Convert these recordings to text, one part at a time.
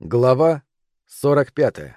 Глава 45.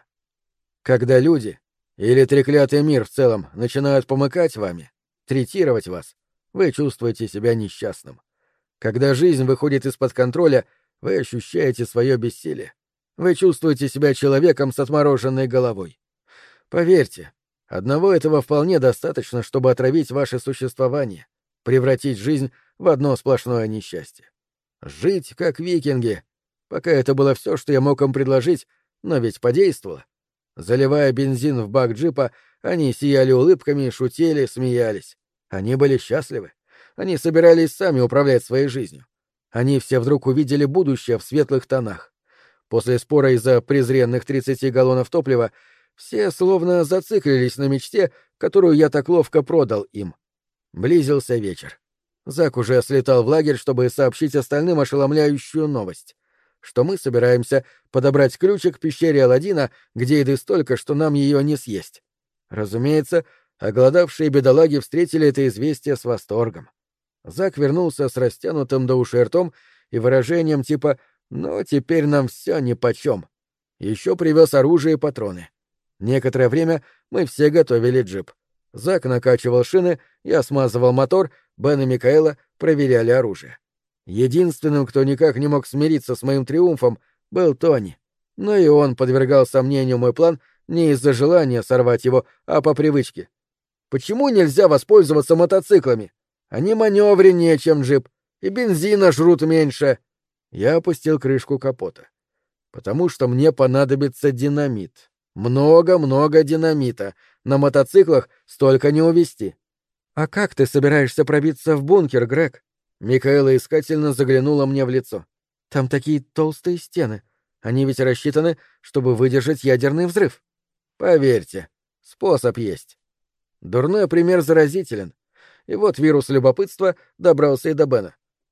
Когда люди, или треклятый мир в целом, начинают помыкать вами, третировать вас, вы чувствуете себя несчастным. Когда жизнь выходит из-под контроля, вы ощущаете свое бессилие. Вы чувствуете себя человеком с отмороженной головой. Поверьте, одного этого вполне достаточно, чтобы отравить ваше существование, превратить жизнь в одно сплошное несчастье. Жить как викинги. Пока это было все, что я мог им предложить, но ведь подействовало. Заливая бензин в бак джипа, они сияли улыбками, шутили, смеялись. Они были счастливы. Они собирались сами управлять своей жизнью. Они все вдруг увидели будущее в светлых тонах. После спора из-за презренных 30 галлонов топлива все словно зациклились на мечте, которую я так ловко продал им. Близился вечер. Зак уже слетал в лагерь, чтобы сообщить остальным ошеломляющую новость, что мы собираемся подобрать ключик к пещере Аладдина, где еды столько, что нам ее не съесть. Разумеется, оголодавшие бедолаги встретили это известие с восторгом. Зак вернулся с растянутым до ушей ртом и выражением типа «Ну, теперь нам все нипочем». Еще привез оружие и патроны. Некоторое время мы все готовили джип. Зак накачивал шины, я смазывал мотор, Бен и Микаэла проверяли оружие. Единственным, кто никак не мог смириться с моим триумфом, был Тони. Но и он подвергал сомнению мой план не из-за желания сорвать его, а по привычке. Почему нельзя воспользоваться мотоциклами? Они маневреннее, чем джип, и бензина жрут меньше. Я опустил крышку капота. Потому что мне понадобится динамит. Много-много динамита. На мотоциклах столько не увезти. А как ты собираешься пробиться в бункер, Грег? Микаэла искательно заглянула мне в лицо. Там такие толстые стены. Они ведь рассчитаны, чтобы выдержать ядерный взрыв. Поверьте, способ есть. Дурной пример заразителен. И вот вирус любопытства добрался и до Бена.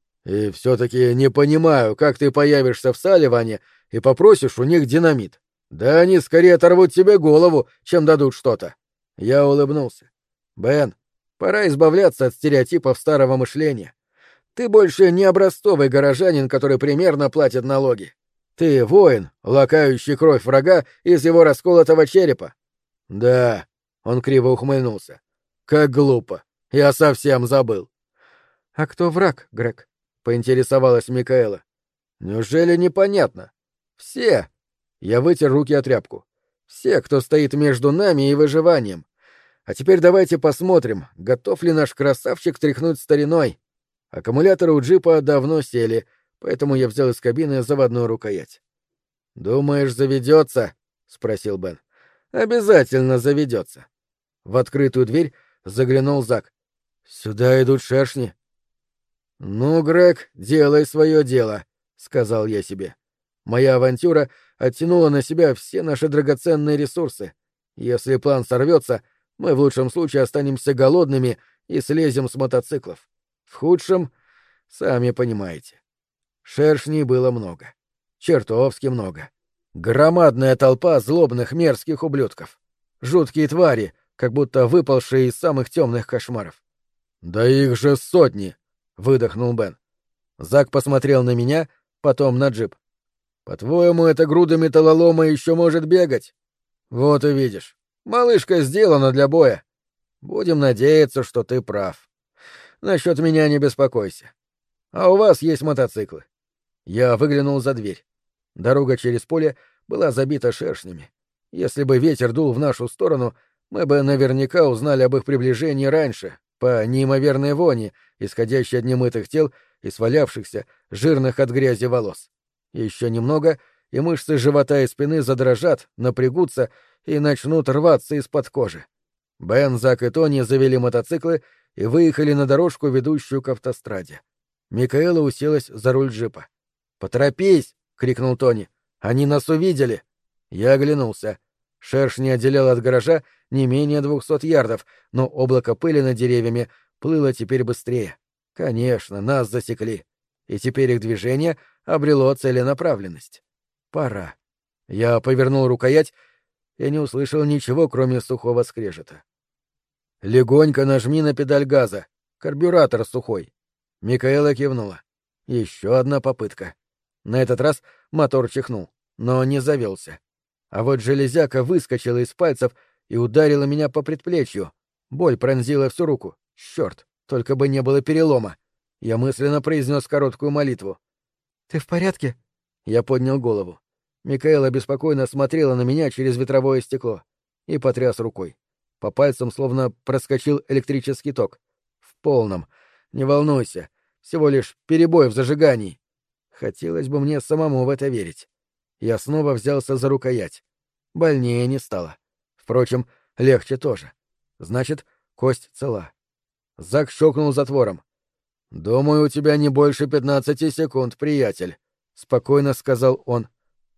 И все-таки не понимаю, как ты появишься в Салливане и попросишь у них динамит. Да они скорее оторвут тебе голову, чем дадут что-то. Я улыбнулся. Бен, пора избавляться от стереотипов старого мышления. Ты больше не образцовый горожанин, который примерно платит налоги. Ты воин, лакающий кровь врага из его расколотого черепа. Да, он криво ухмыльнулся. Как глупо. Я совсем забыл. А кто враг, Грег? Поинтересовалась Микаэла. Неужели непонятно? Все. Я вытер руки о тряпку. Все, кто стоит между нами и выживанием. А теперь давайте посмотрим, готов ли наш красавчик тряхнуть стариной. Аккумуляторы у джипа давно сели, поэтому я взял из кабины заводную рукоять. «Думаешь, заведется?» — спросил Бен. «Обязательно заведется». В открытую дверь заглянул Зак. «Сюда идут шершни». «Ну, Грег, делай свое дело», — сказал я себе. Моя авантюра оттянула на себя все наши драгоценные ресурсы. Если план сорвется, мы в лучшем случае останемся голодными и слезем с мотоциклов. В худшем, сами понимаете. Шершней было много. Чертовски много. Громадная толпа злобных мерзких ублюдков. Жуткие твари, как будто выпалшие из самых темных кошмаров. «Да их же сотни!» — выдохнул Бен. Зак посмотрел на меня, потом на джип. «По-твоему, эта груда металлолома еще может бегать? Вот и видишь. Малышка сделана для боя. Будем надеяться, что ты прав. Насчет меня не беспокойся. А у вас есть мотоциклы». Я выглянул за дверь. Дорога через поле была забита шершнями. Если бы ветер дул в нашу сторону, мы бы наверняка узнали об их приближении раньше, по неимоверной вони, исходящей от немытых тел и свалявшихся, жирных от грязи волос. Еще немного, и мышцы живота и спины задрожат, напрягутся и начнут рваться из-под кожи. Бен, Зак и Тони завели мотоциклы и выехали на дорожку, ведущую к автостраде. Микаэла уселась за руль джипа. «Поторопись!» — крикнул Тони. «Они нас увидели!» Я оглянулся. Шершни отделял от гаража не менее 200 ярдов, но облако пыли над деревьями плыло теперь быстрее. Конечно, нас засекли. И теперь их движение обрело целенаправленность. Пора. Я повернул рукоять и не услышал ничего, кроме сухого скрежета. «Легонько нажми на педаль газа. Карбюратор сухой». Микаэла кивнула. Еще одна попытка. На этот раз мотор чихнул. но не завелся. А вот железяка выскочила из пальцев и ударила меня по предплечью. Боль пронзила всю руку. Черт, только бы не было перелома. Я мысленно произнес короткую молитву. «Ты в порядке?» Я поднял голову. Микаэла беспокойно смотрела на меня через ветровое стекло и потряс рукой. По пальцам словно проскочил электрический ток. В полном. Не волнуйся. Всего лишь перебой в зажигании. Хотелось бы мне самому в это верить. Я снова взялся за рукоять. Больнее не стало. Впрочем, легче тоже. Значит, кость цела. Зак щелкнул затвором. «Думаю, у тебя не больше 15 секунд, приятель», — спокойно сказал он.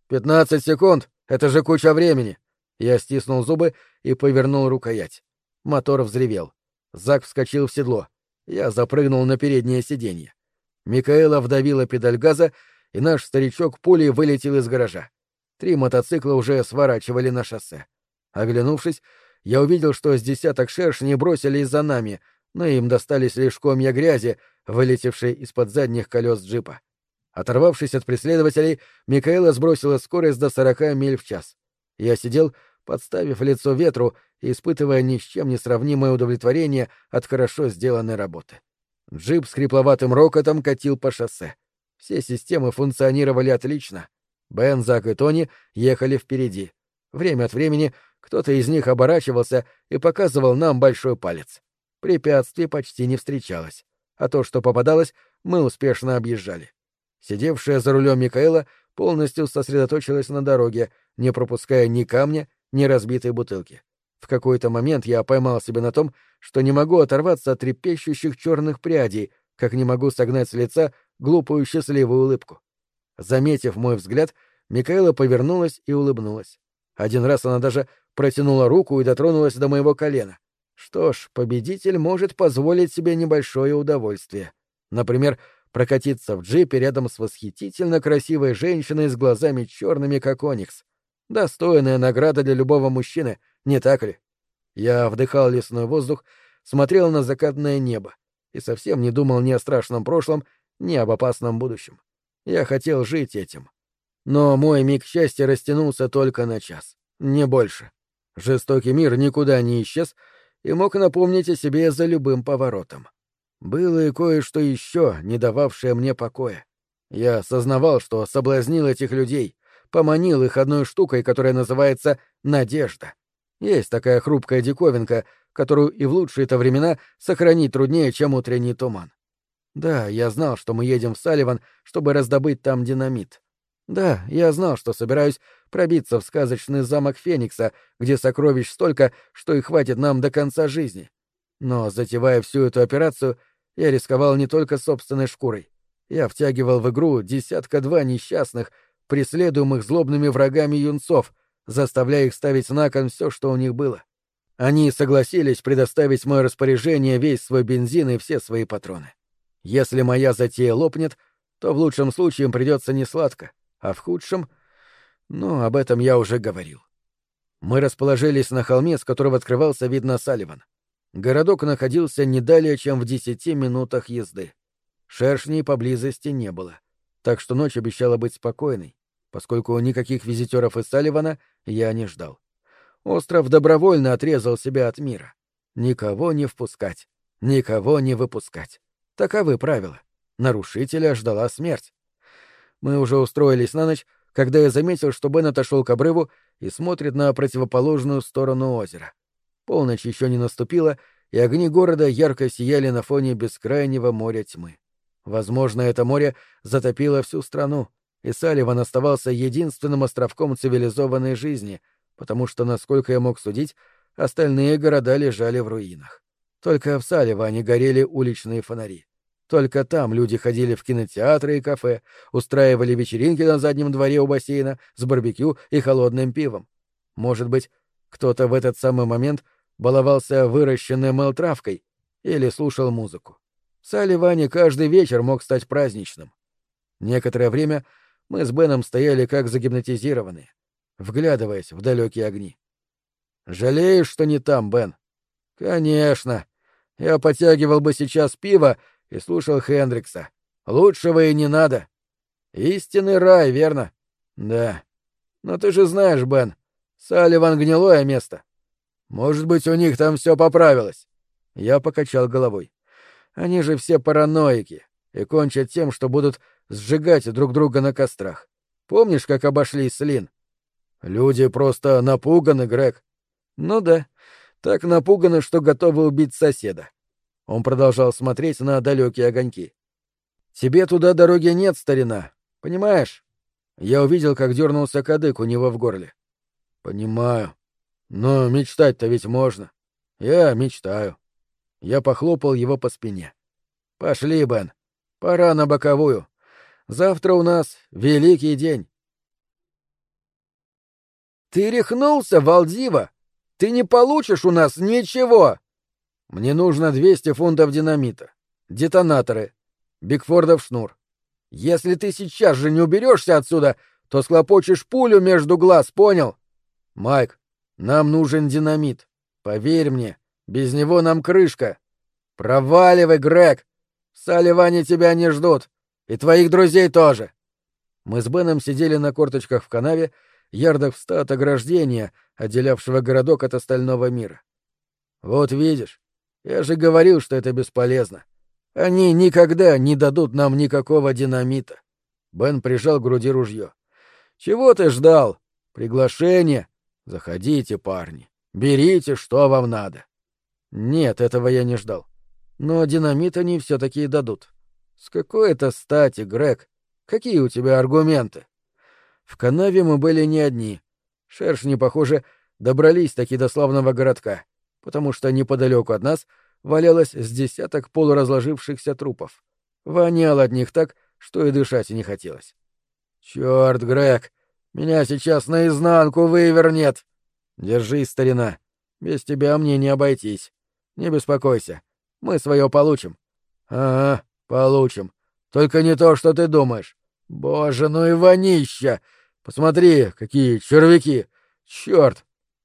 15 секунд — это же куча времени. Я стиснул зубы и повернул рукоять. Мотор взревел. Зак вскочил в седло. Я запрыгнул на переднее сиденье. Микаэла вдавила педаль газа, и наш старичок пулей вылетел из гаража. 3 мотоцикла уже сворачивали на шоссе. Оглянувшись, я увидел, что с десяток шершней бросились за нами, но им достались лишь комья грязи, вылетевшие из-под задних колес джипа. Оторвавшись от преследователей, Микаэла сбросила скорость до 40 миль в час. Я сидел, подставив лицо ветру и испытывая ни с чем не сравнимое удовлетворение от хорошо сделанной работы. Джип с хрипловатым рокотом катил по шоссе. Все системы функционировали отлично. Бен, Зак и Тони ехали впереди. Время от времени кто-то из них оборачивался и показывал нам большой палец. Препятствий почти не встречалось, а то, что попадалось, мы успешно объезжали. Сидевшая за рулем Микаэла полностью сосредоточилась на дороге, не пропуская ни камня, ни разбитой бутылки. В какой-то момент я поймал себя на том, что не могу оторваться от трепещущих черных прядей, как не могу согнать с лица глупую счастливую улыбку. Заметив мой взгляд, Микаэла повернулась и улыбнулась. Один раз она даже протянула руку и дотронулась до моего колена. Что ж, победитель может позволить себе небольшое удовольствие. Например, прокатиться в джипе рядом с восхитительно красивой женщиной с глазами черными, как оникс. Достойная награда для любого мужчины, не так ли? Я вдыхал лесной воздух, смотрел на закатное небо и совсем не думал ни о страшном прошлом, ни об опасном будущем. Я хотел жить этим. Но мой миг счастья растянулся только на час, не больше. Жестокий мир никуда не исчез и мог напомнить о себе за любым поворотом. Было и кое-что еще, не дававшее мне покоя. Я сознавал, что соблазнил этих людей, поманил их одной штукой, которая называется «надежда». Есть такая хрупкая диковинка, которую и в лучшие-то времена сохранить труднее, чем утренний туман. Да, я знал, что мы едем в Салливан, чтобы раздобыть там динамит. Да, я знал, что собираюсь пробиться в сказочный замок Феникса, где сокровищ столько, что и хватит нам до конца жизни. Но, затевая всю эту операцию, я рисковал не только собственной шкурой. Я втягивал в игру 10-2 несчастных, преследуемых злобными врагами юнцов, заставляя их ставить на кон все, что у них было. Они согласились предоставить в мое распоряжение весь свой бензин и все свои патроны. Если моя затея лопнет, то в лучшем случае им придется несладко, а в худшем... Ну, об этом я уже говорил. Мы расположились на холме, с которого открывался вид на Салливан. Городок находился не далее, чем в 10 минутах езды. Шершней поблизости не было, так что ночь обещала быть спокойной, поскольку никаких визитеров из Салливана я не ждал. Остров добровольно отрезал себя от мира. Никого не впускать, никого не выпускать. Таковы правила. Нарушителя ждала смерть. Мы уже устроились на ночь, когда я заметил, что Бен отошел к обрыву и смотрит на противоположную сторону озера. Полночь еще не наступила, и огни города ярко сияли на фоне бескрайнего моря тьмы. Возможно, это море затопило всю страну, и Салливан оставался единственным островком цивилизованной жизни, потому что, насколько я мог судить, остальные города лежали в руинах. Только в Салливане горели уличные фонари. Только там люди ходили в кинотеатры и кафе, устраивали вечеринки на заднем дворе у бассейна с барбекю и холодным пивом. Может быть, кто-то в этот самый момент баловался выращенной мэл-травкой или слушал музыку. В Салливане каждый вечер мог стать праздничным. Некоторое время мы с Беном стояли как загипнотизированные, вглядываясь в далекие огни. «Жалеешь, что не там, Бен?» «Конечно. Я подтягивал бы сейчас пиво и слушал Хендрикса. Лучшего и не надо. Истинный рай, верно?» «Да. Но ты же знаешь, Бен, Салливан — гнилое место. Может быть, у них там все поправилось. Я покачал головой. Они же все параноики и кончат тем, что будут сжигать друг друга на кострах. Помнишь, как обошлись с Лин? Люди просто напуганы, Грег. Ну да, так напуганы, что готовы убить соседа. Он продолжал смотреть на далекие огоньки. Тебе туда дороги нет, старина. Понимаешь? Я увидел, как дернулся кадык у него в горле. Понимаю. Но мечтать-то ведь можно. Я мечтаю. Я похлопал его по спине. Пошли, Бен. Пора на боковую. Завтра у нас великий день. Ты рехнулся, Валдива? Ты не получишь у нас ничего. Мне нужно 200 фунтов динамита. Детонаторы. Бигфордов шнур. Если ты сейчас же не уберешься отсюда, то схлопочешь пулю между глаз, понял? Майк, нам нужен динамит. Поверь мне, без него нам крышка. Проваливай, Грег. В Салливане тебя не ждут. И твоих друзей тоже. Мы с Беном сидели на корточках в канаве, ярдах в 100 от ограждения, отделявшего городок от остального мира. Вот видишь, я же говорил, что это бесполезно. Они никогда не дадут нам никакого динамита. Бен прижал к груди ружье. Чего ты ждал? Приглашение? Заходите, парни. Берите, что вам надо. Нет, этого я не ждал. Но динамит они все-таки и дадут. С какой это стати, Грег? Какие у тебя аргументы? В канаве мы были не одни. Шершни, похоже, добрались таки до славного городка, потому что неподалеку от нас валялось с десяток полуразложившихся трупов. Воняло от них так, что и дышать не хотелось. «Чёрт, Грег, меня сейчас наизнанку вывернет!» «Держись, старина. Без тебя мне не обойтись. Не беспокойся. Мы свое получим». «Ага, получим. Только не то, что ты думаешь. Боже, ну и вонища! Посмотри, какие червяки! Чёрт!»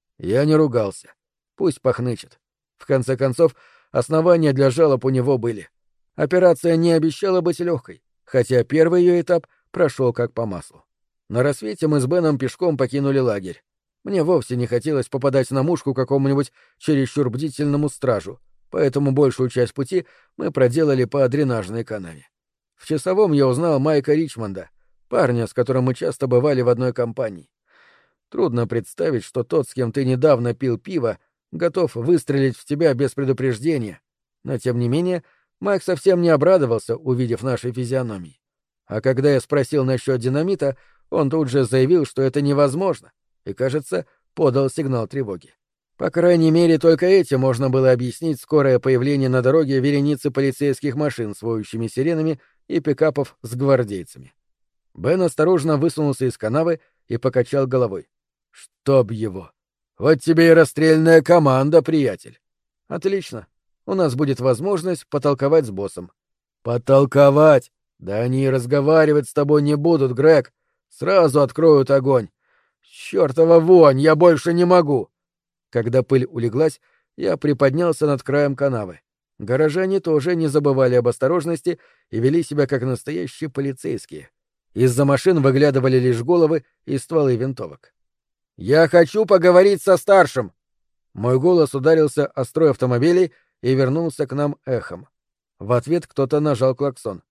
Я не ругался. Пусть похнычет. В конце концов, основания для жалоб у него были. Операция не обещала быть легкой, хотя первый ее этап прошел как по маслу. На рассвете мы с Беном пешком покинули лагерь. Мне вовсе не хотелось попадать на мушку какому-нибудь чересчур бдительному стражу, поэтому большую часть пути мы проделали по дренажной канаве. В часовом я узнал Майка Ричмонда, парня, с которым мы часто бывали в одной компании. Трудно представить, что тот, с кем ты недавно пил пиво, готов выстрелить в тебя без предупреждения. Но, тем не менее, Майк совсем не обрадовался, увидев наши физиономии. А когда я спросил насчет динамита, он тут же заявил, что это невозможно, и, кажется, подал сигнал тревоги. По крайней мере, только этим можно было объяснить скорое появление на дороге вереницы полицейских машин с воющими сиренами и пикапов с гвардейцами. Бен осторожно высунулся из канавы и покачал головой. «Чтоб его! Вот тебе и расстрельная команда, приятель!» «Отлично. У нас будет возможность потолковать с боссом». «Потолковать? Да они и разговаривать с тобой не будут, Грег. Сразу откроют огонь. Чёртова вонь, я больше не могу!» Когда пыль улеглась, я приподнялся над краем канавы. Горожане тоже не забывали об осторожности и вели себя как настоящие полицейские. Из-за машин выглядывали лишь головы и стволы винтовок. «Я хочу поговорить со старшим!» Мой голос ударился о строй автомобилей и вернулся к нам эхом. В ответ кто-то нажал клаксон.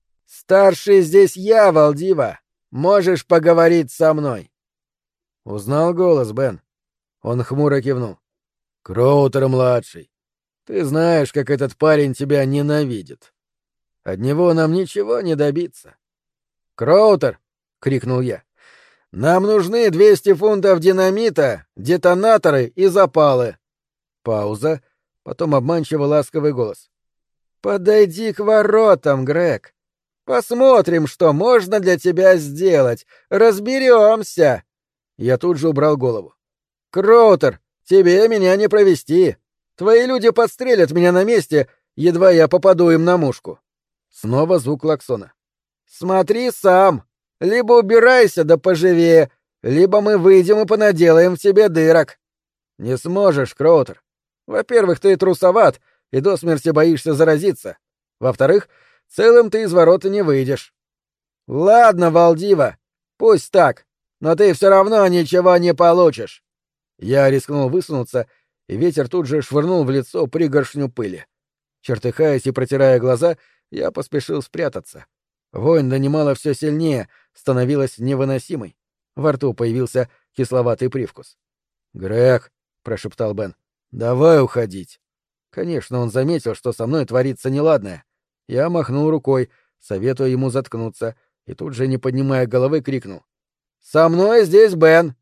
«Старший здесь я, Валдива! Можешь поговорить со мной!» Узнал голос, Бен. Он хмуро кивнул. «Кроутер-младший, ты знаешь, как этот парень тебя ненавидит. От него нам ничего не добиться». «Кроутер!» — крикнул я. «Нам нужны 200 фунтов динамита, детонаторы и запалы». Пауза, потом обманчиво ласковый голос. «Подойди к воротам, Грег. Посмотрим, что можно для тебя сделать. Разберемся!» Я тут же убрал голову. «Кроутер, тебе меня не провести. Твои люди подстрелят меня на месте, едва я попаду им на мушку». Снова звук клаксона. «Смотри сам. Либо убирайся да поживее, либо мы выйдем и понаделаем в тебе дырок». «Не сможешь, Кроутер. Во-первых, ты трусоват и до смерти боишься заразиться. Во-вторых, целым ты из ворот не выйдешь». «Ладно, Валдива, пусть так. но ты все равно ничего не получишь. Я рискнул высунуться, и ветер тут же швырнул в лицо пригоршню пыли. Чертыхаясь и протирая глаза, я поспешил спрятаться. Вонь донимала все сильнее, становилась невыносимой. Во рту появился кисловатый привкус. «Грег», — прошептал Бен, — «давай уходить». Конечно, он заметил, что со мной творится неладное. Я махнул рукой, советуя ему заткнуться, и тут же, не поднимая головы, крикнул: «Со мной здесь Бен!»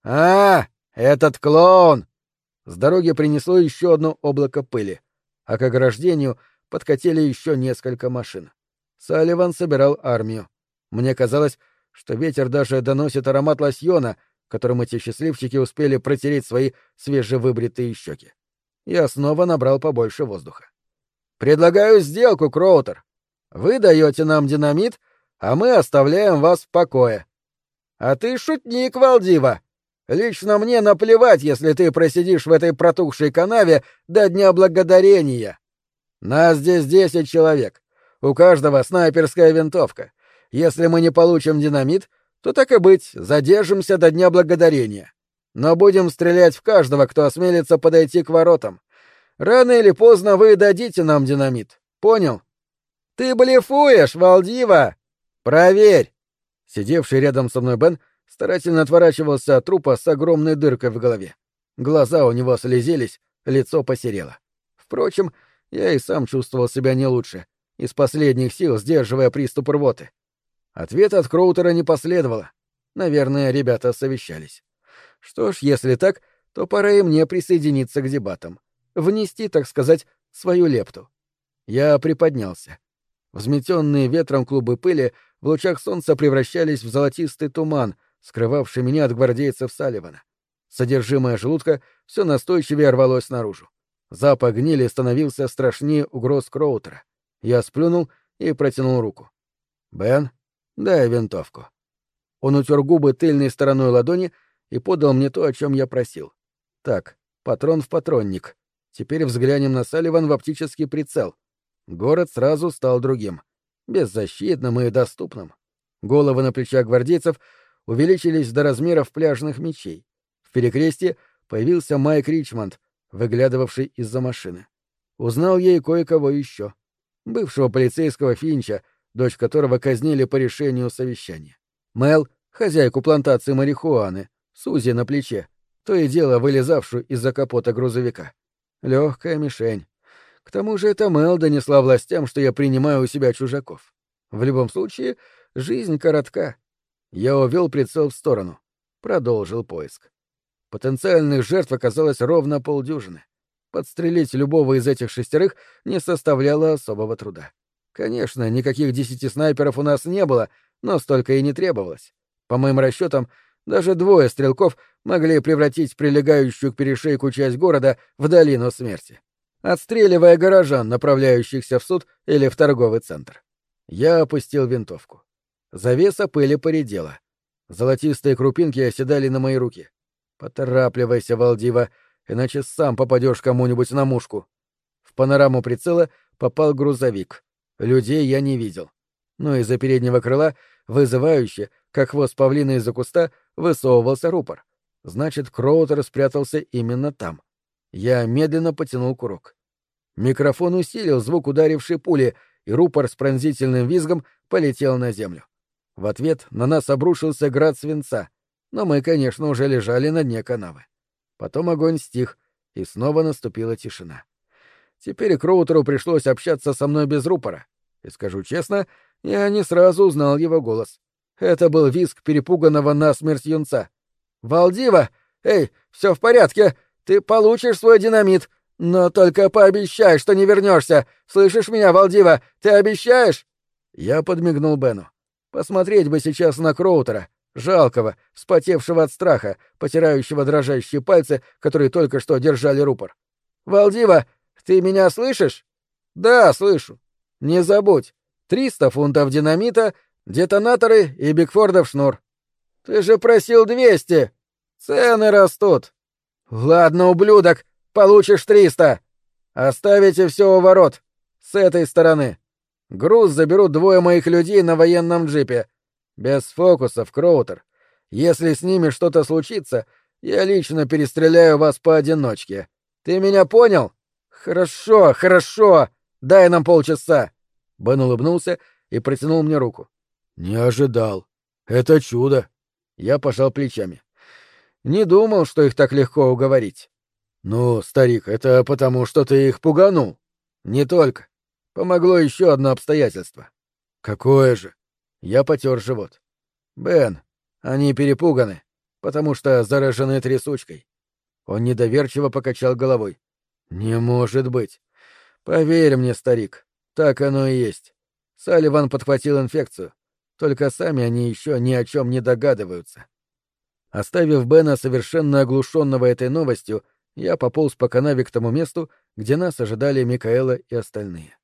«А, этот клоун!» С дороги принесло еще одно облако пыли, а к ограждению подкатили еще несколько машин. Салливан собирал армию. Мне казалось, что ветер даже доносит аромат лосьона, которым эти счастливчики успели протереть свои свежевыбритые щеки. Я снова набрал побольше воздуха. «Предлагаю сделку, Кроутер. Вы даете нам динамит, а мы оставляем вас в покое». «А ты шутник, Валдива. Лично мне наплевать, если ты просидишь в этой протухшей канаве до Дня Благодарения. Нас здесь 10 человек. У каждого снайперская винтовка. Если мы не получим динамит, то, так и быть, задержимся до Дня Благодарения. Но будем стрелять в каждого, кто осмелится подойти к воротам. Рано или поздно вы дадите нам динамит. Понял? Ты блефуешь, Валдива! Проверь!» Сидевший рядом со мной Бен старательно отворачивался от трупа с огромной дыркой в голове. Глаза у него слезились, лицо посерело. Впрочем, я и сам чувствовал себя не лучше, из последних сил сдерживая приступ рвоты. Ответа от Кроутера не последовало. Наверное, ребята совещались. Что ж, если так, то пора и мне присоединиться к дебатам. Внести, так сказать, свою лепту. Я приподнялся. Взметенные ветром клубы пыли в лучах солнца превращались в золотистый туман, скрывавший меня от гвардейцев Салливана. Содержимое желудка все настойчивее рвалось наружу. Запах гнили становился страшнее угроз Кроутера. Я сплюнул и протянул руку. «Бен, дай винтовку». Он утер губы тыльной стороной ладони и подал мне то, о чем я просил. Так, патрон в патронник. Теперь взглянем на Салливан в оптический прицел. Город сразу стал другим. Беззащитным и доступным. Головы на плечах гвардейцев увеличились до размеров пляжных мечей. В перекрестье появился Майк Ричмонд, выглядывавший из-за машины. Узнал я и кое-кого еще. Бывшего полицейского Финча, дочь которого казнили по решению совещания. Мел, хозяйку плантации марихуаны, Сузи на плече, то и дело вылезавшую из-за капота грузовика. Легкая мишень. К тому же эта Мел донесла властям, что я принимаю у себя чужаков. В любом случае, жизнь коротка. Я увел прицел в сторону. Продолжил поиск. Потенциальных жертв оказалось ровно полдюжины. Подстрелить любого из этих 6 не составляло особого труда. Конечно, никаких 10 снайперов у нас не было, но столько и не требовалось. По моим расчетам, даже 2 стрелков могли превратить прилегающую к перешейку часть города в долину смерти, отстреливая горожан, направляющихся в суд или в торговый центр. Я опустил винтовку. Завеса пыли поредела. Золотистые крупинки оседали на мои руки. Поторапливайся, Валдива, иначе сам попадешь кому-нибудь на мушку. В панораму прицела попал грузовик. Людей я не видел. Но из-за переднего крыла, вызывающе, как хвост павлина из-за куста, высовывался рупор. Значит, Кроутер спрятался именно там. Я медленно потянул курок. Микрофон усилил звук ударившей пули, и рупор с пронзительным визгом полетел на землю. В ответ на нас обрушился град свинца, но мы, конечно, уже лежали на дне канавы. Потом огонь стих, и снова наступила тишина. Теперь Кроутеру пришлось общаться со мной без рупора. И, скажу честно, я не сразу узнал его голос. Это был визг перепуганного насмерть юнца. «Валдива! Эй, все в порядке! Ты получишь свой динамит! Но только пообещай, что не вернешься! Слышишь меня, Валдива? Ты обещаешь?» Я подмигнул Бену. Посмотреть бы сейчас на Кроутера, жалкого, вспотевшего от страха, потирающего дрожащие пальцы, которые только что держали рупор. «Валдива, ты меня слышишь?» «Да, слышу. Не забудь. 300 фунтов динамита, детонаторы и Бигфордов шнур. Ты же просил 200. Цены растут. Ладно, ублюдок, получишь 300. Оставите все у ворот. С этой стороны. Груз заберут 2 моих людей на военном джипе. Без фокусов, Кроутер. Если с ними что-то случится, я лично перестреляю вас поодиночке. Ты меня понял? Хорошо, хорошо. Дай нам полчаса. Бен улыбнулся и протянул мне руку. Не ожидал. Это чудо. Я пожал плечами. Не думал, что их так легко уговорить. Ну, старик, это потому, что ты их пуганул. Не только. Помогло еще одно обстоятельство. Какое же? Я потер живот. Бен, они перепуганы, потому что заражены трясучкой. Он недоверчиво покачал головой. Не может быть. Поверь мне, старик, так оно и есть. Салливан подхватил инфекцию. Только сами они еще ни о чем не догадываются. Оставив Бена совершенно оглушенного этой новостью, я пополз по канаве к тому месту, где нас ожидали Микаэла и остальные.